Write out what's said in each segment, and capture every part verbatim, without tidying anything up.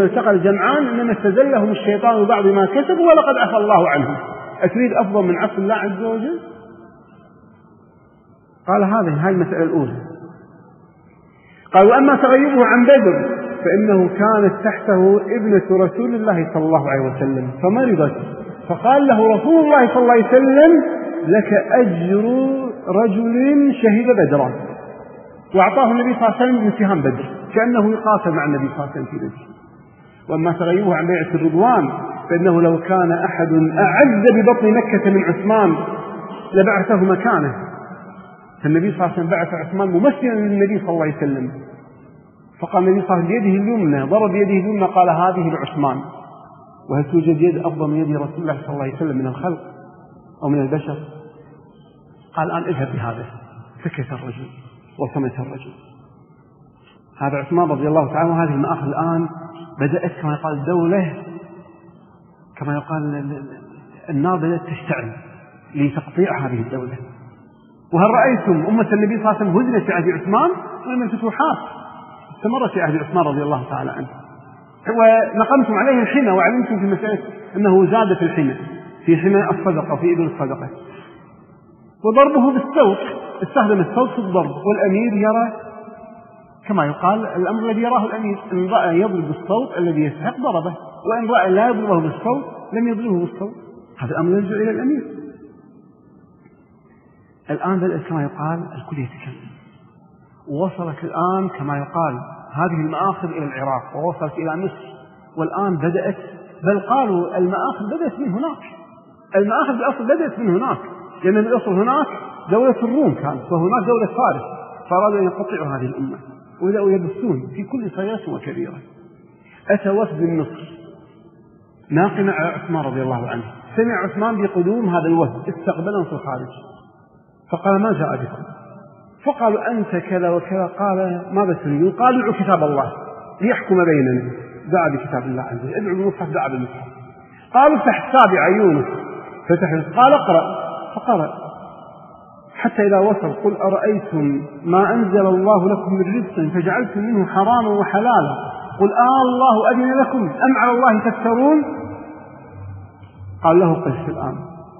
يوم التقى الجمعان إنما استزلهم الشيطان ببعض ما كسبوا ولقد عفى الله عنهم. أتريد أفضل من عفو الله عز وجل؟ قال هذه هاي المسألة الأولى. قال وأما تغيبه عن بدر فإنه كانت تحته ابنة رسول الله صلى الله عليه وسلم فمرضت، فقال له رسول الله صلى الله عليه وسلم لك أجر رجل شهد بدرا، وأعطاه النبي صلى الله عليه وسلم من سهام بدر كأنه يقاتل مع النبي صلى الله عليه وسلم في بدر. وأما تغيبه عن بيعة الرضوان فإنه لو كان أحد أعز ببطن مكة من عثمان لبعثه مكانه، فالنبي صلى الله عليه وسلم بعث عثمان ممثلا للنبي صلى الله عليه وسلم، فقال النبي صلى الله عليه وسلم بيده اليمنى ضرب بيده اليمنى قال هذه لعثمان. وهل توجد يد أفضل من يد رسول الله صلى الله عليه وسلم من الخلق أو من البشر؟ قال الآن اذهب بهذا. سكت الرجل وصمت الرجل. هذا عثمان رضي الله تعالى. وهذه المآخذ الآن بدأت كما يقال الدولة، كما يقال النار بدأت تشتعل لتقطيع هذه الدولة. وهل رأيتم أمة النبي صلى الله عليه وسلم هزمت في عهد عثمان؟ من الفتوحات استمرت في عهد عثمان رضي الله تعالى عنه، ونقمتم عليه الحمى وعلمتم في مسألة أنه زاد في الحمى، في حمى الصدقة في إبل الصدقة. وضربه بالصوت، استخدم الصوت في الضرب، والأمير يرى كما يقال الأمر الذي يراه الأمير، إن رأى يضرب بالصوت الذي يستحق ضربه، وإن رأى لا يضربه بالصوت لم يضربه بالصوت. هذا الأمر يرجع إلى الأمير. الآن بدأت كما يقال الكل يتكلم، ووصلت الآن كما يقال هذه المآخذ إلى العراق ووصلت إلى مصر، والآن بدأت، بل قالوا المآخذ بدأت من هناك. المآخذ بالأصل بدأت من هناك، لأن الأصل هناك دولة الروم كانت، وهناك دولة فارس، فأرادوا أن يقطعوا هذه الأمة وبدأوا يبثون في كل صياس وكبيرة. أتى وفد من مصر ناقما على عثمان رضي الله عنه، سمع عثمان بقدوم هذا الوفد استقبلهم في الخارج، فقال ما جاء بكم؟ فقالوا أنت كذا وكذا. قال ماذا تريدون؟ قالوا ادعوا كتاب الله ليحكم بيننا. دعا بكتاب الله عز وجل، ادعوا بالمصحف، دعا بالمصحف. قالوا افتح سابع يونس، فتح، قال اقرأ، فقرأ حتى إذا وصل قل أرأيتم ما أنزل الله لكم من رزق فجعلتم منه حراما وحلالا قل آه الله أذن لكم أم على الله تفترون. قال له قس الآن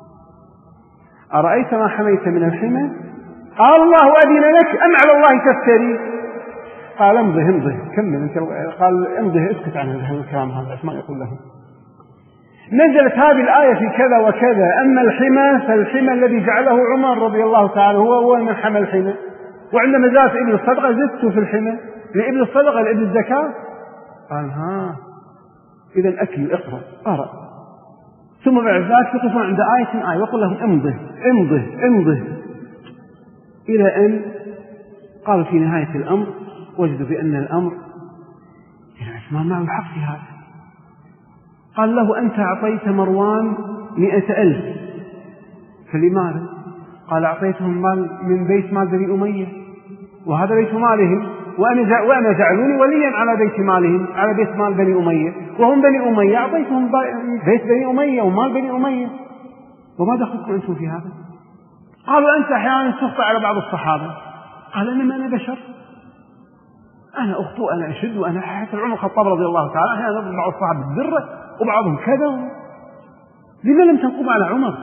أرأيت ما حميت من الحمى قال الله أذن لك أم على الله تفتري. قال امضه امضه كمل. قال امضه اسكت عن هذا الكلام. هذا ما يقول له نزلت هذه الآية في كذا وكذا، أما الحمى فالحمى الذي جعله عمر رضي الله تعالى هو هو من حمى الحمى، وعندما زادت ابن الصدقة زدت في الحمى لابن الصدقة لابن الزكاة. قال ها إذا أكل اقرأ. قرأ ثم بعد ذلك يقفون عند آية آية وقل لهم امضه امضه امضه إلى أن قالوا في نهاية الأمر وجدوا بأن الأمر إلى عثمان معه الحق في هذا. قال له أنت أعطيت مروان مئة ألف، فلماذا؟ قال أعطيتهم مال من بيت مال بني أمية، وهذا بيت مالهم، وأنا وأنا جعلوني وليا على بيت مالهم، على بيت مال بني أمية، وهم بني أمية، أعطيتهم بيت بني أمية ومال بني أمية، وما دخلتم أنتم في هذا؟ قالوا أنت أحيانا تخطئ على بعض الصحابة. قال إنما أنا بشر، أنا أخطئ، أنا أشد، وأنا حتى عمر الخطاب رضي الله تعالى أحيانا يضرب بعض الصحابة بالدرة وبعضهم كذا. لما لم تنقم على عمر؟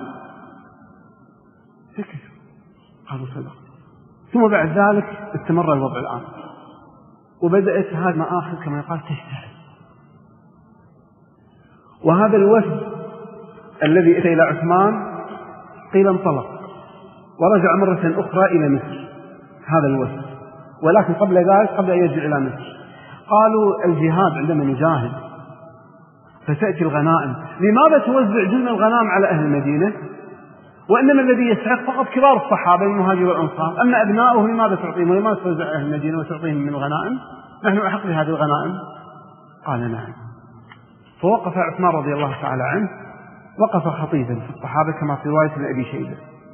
سكتوا. قالوا صدق. ثم بعد ذلك استمر الوضع الآن، وبدأت هذه المآخذ كما يقال تشتعل. وهذا الوفد الذي أتى إلى عثمان قيل انطلق ورجع مرة أخرى إلى مصر هذا الوفد، ولكن قبل ذلك قبل أن يرجع إلى مصر قالوا الجهاد عندما نجاهد فتأتي الغنائم، لماذا توزع جزء الغنائم على أهل المدينة؟ وإنما الذي يستحق فقط كبار الصحابة المهاجر والأنصار، أما أبناؤه لماذا تعطيهم ولماذا توزع أهل المدينة وتعطيهم من الغنائم؟ نحن أحق بهذه الغنائم. قال نعم. فوقف عثمان رضي الله تعالى عنه، وقف خطيبا في الصحابة كما في رواية أبي شيبة،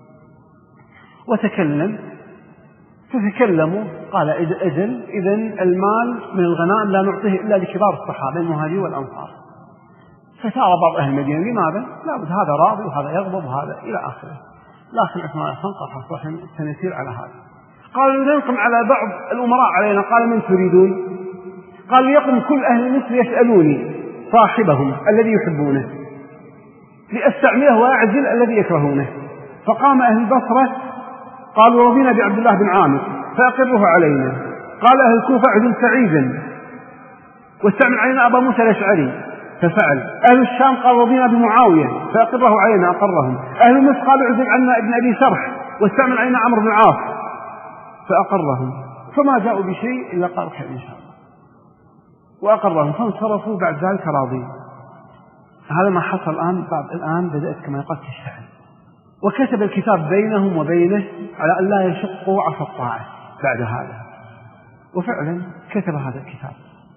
وتكلم فتكلموا. قال أجل إذن المال من الغنائم لا نعطيه إلا لكبار الصحابة المهاجر والأنصار. فسار بعض أهل المدينة لماذا؟ لا بد هذا راضي وهذا يغضب وهذا إلى آخره. لكن عثمان عفان قال صحيح سنسير على هذا. قالوا ننقم على بعض الأمراء علينا. قال من تريدون؟ قال ليقم كل أهل مصر يسألوني صاحبهم الذي يحبونه لأستعمله وأعزل الذي يكرهونه. فقام أهل البصرة قالوا رضينا بعبد الله بن عامر فأقره علينا. قال أهل الكوفة اعزل سعيدا واستعمل علينا أبا موسى الأشعري ففعل. أهل الشام قال رضينا بمعاوية فأقره علينا أقرهم. أهل مصر قالوا اعزل عنا ابن أبي سرح واستعمل علينا عمرو بن العاص فأقرهم. فما جاءوا بشيء إلا قالوا خير إن شاء الله وأقرهم فانصرفوا بعد ذلك راضين. هذا ما حصل الآن. بعد الآن بدأت كما يقال تشتعل وكتب الكتاب بينهم وبينه على أن لا يشقوا عصا الطاعة بعد هذا. وفعلا كتب هذا الكتاب.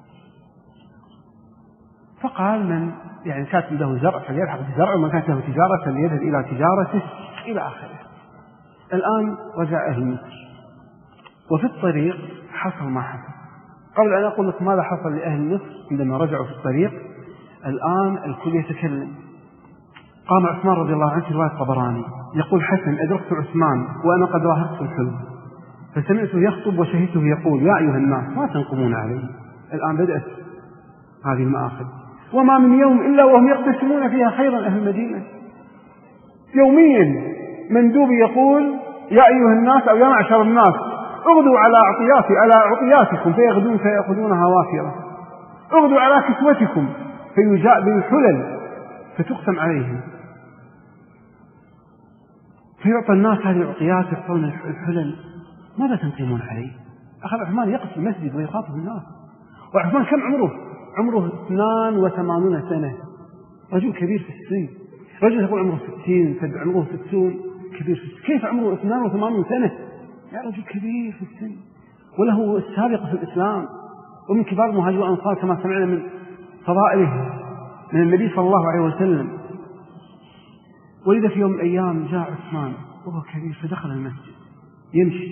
فقال من يعني كانت له زرع فليلحق بزرع ومن كانت له تجارة فليذهب إلى تجارته إلى آخره. الآن رجع أهل مصر وفي الطريق حصل ما حصل. قبل أن أقول لك ماذا حصل لأهل مصر عندما رجعوا في الطريق الآن الكل يتكلم. قام عثمان رضي الله عنه في رواية الطبراني يقول حسن أدركت عثمان وأنا قد راهقت الحلم فسمعته يخطب وشهدته يقول يا أيها الناس ما تنقمون علي. الآن بدأت هذه المآخذ وما من يوم إلا وهم يقتسمون فيها خيرا أهل المدينة. يوميا مندوب يقول يا أيها الناس أو يا معشر الناس اغدوا على عطياتي على عطياتكم فيغدون فيأخذونها وافرة. اغدوا على كسوتكم فيجاء بالحلل فتقسم عليهم فيعطى الناس هذه العطيات يعطون الحلل. ماذا تنقمون عليه؟ أخذ عثمان يقف في المسجد ويخاطب الناس. وعثمان كم عمره؟ عمره اثنان وثمانون سنة رجل كبير في السن. رجل يقول عمره ستين سبع عمره ستون كبير في السن. كيف عمره اثنان وثمانون سنة؟ يا رجل كبير في السن وله السابق في الإسلام ومن كبار المهاجرين والأنصار كما سمعنا من فضائله من النبي صلى الله عليه وسلم. ولذا في يوم من الأيام جاء عثمان وهو كبير فدخل المسجد يمشي.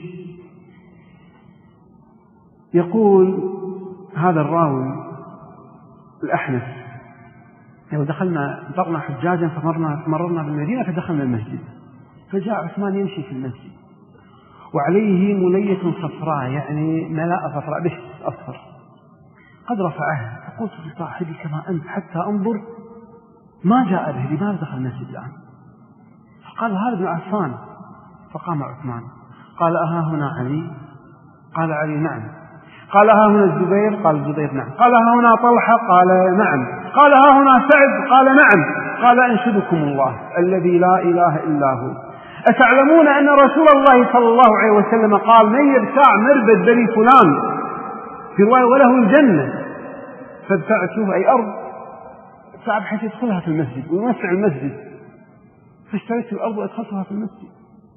يقول هذا الراوي الأحنف لو دخلنا انطلقنا حجاجا فمرنا مررنا بالمدينة فدخلنا المسجد فجاء عثمان يمشي في المسجد وعليه ملية صفراء يعني ملاء صفراء بش أصفر قد رفعه. فقلت لصاحبي كما أنت حتى أنظر ما جاء به لماذا دخل المسجد الآن؟ فقال هذا ابن عفان. فقام عثمان قال أها هنا علي؟ قال علي نعم. قال ها هنا الزبير؟ قال الزبير نعم. قال ها هنا طلحة؟ قال نعم. قال ها هنا سعد؟ قال نعم. قال أنشدكم الله الذي لا إله إلا هو أتعلمون أن رسول الله صلى الله عليه وسلم قال من يبتاع مربد بني فلان في رواية وله الجنة فابتعته أي أرض ابتاع بحيث يدخلها في المسجد ويوسع المسجد. فاشتريت الأرض وأدخلتها في المسجد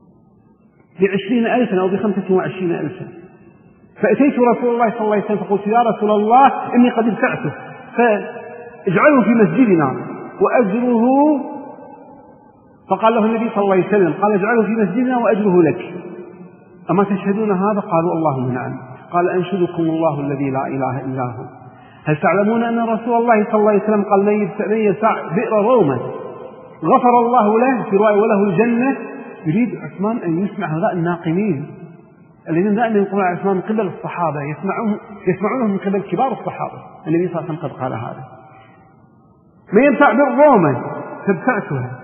بعشرين ألفا أو بخمسة وعشرين ألفا. فأتيت رسول الله صلى الله عليه وسلم فقلت يا رسول الله إني قد ابتعته فاجعله في مسجدنا وأجره. فقال له النبي صلى الله عليه وسلم قال اجعله في مسجدنا وأجره لك أما تشهدون هذا؟ قالوا اللهم نعم. قال أنشدكم الله الذي لا إله إلا هو هل تعلمون أن رسول الله صلى الله عليه وسلم قال من يسع بئر رومة غفر الله له في رواية وله الجنة. يريد عثمان أن يسمع هؤلاء الناقمين الذين دائما ينقلون على عثمان من قبل الصحابة يسمعون يسمعونهم من قبل كبار الصحابة. النبي صلى الله عليه وسلم قد قال هذا من ينفع بئر رومة فابتعتها.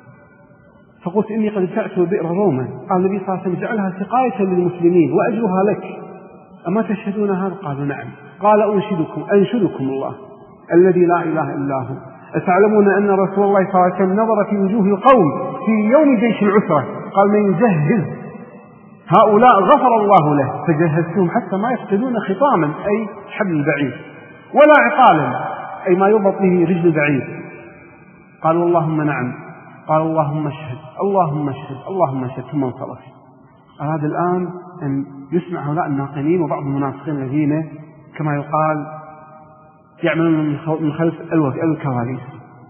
فقلت إني قد ابتعت بئر روما. قال النبي صلى الله عليه وسلم جعلها سقاية للمسلمين وأجرها لك أما تشهدون هذا؟ قالوا نعم. قال أنشدكم أنشدكم الله الذي لا إله إلا هو أتعلمون أن رسول الله صلى الله عليه وسلم نظر في وجوه القوم في يوم جيش العسرة قال من يجهز هؤلاء غفر الله له فجهزتهم حتى ما يفقدون خطاما أي حبل البعير ولا عقالا أي ما يربط به رجل البعير. قالوا اللهم نعم. قال اللهم اشهد اللهم اشهد اللهم اشهد ثم انصرف. أراد الآن أن يسمع هؤلاء الناقمين وبعض المنافقين الذين كما يقال يعملون من خلف الكواليس.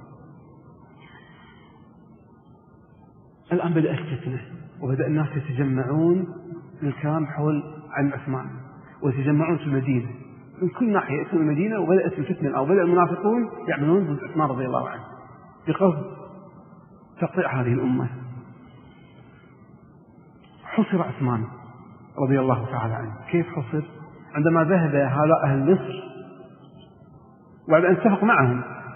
الآن بدأت فتنة وبدأ الناس يتجمعون للكلام حول عن عثمان ويتجمعون في المدينة من كل ناحية يأتون المدينة. وبدأت الفتنة أو بدأ المنافقون يعملون ضد عثمان رضي الله عنه بقصد تقطيع هذه الأمة. حصر عثمان رضي الله تعالى عنه. كيف حصر؟ عندما ذهب هؤلاء أهل مصر وبعد أن اتفق معهم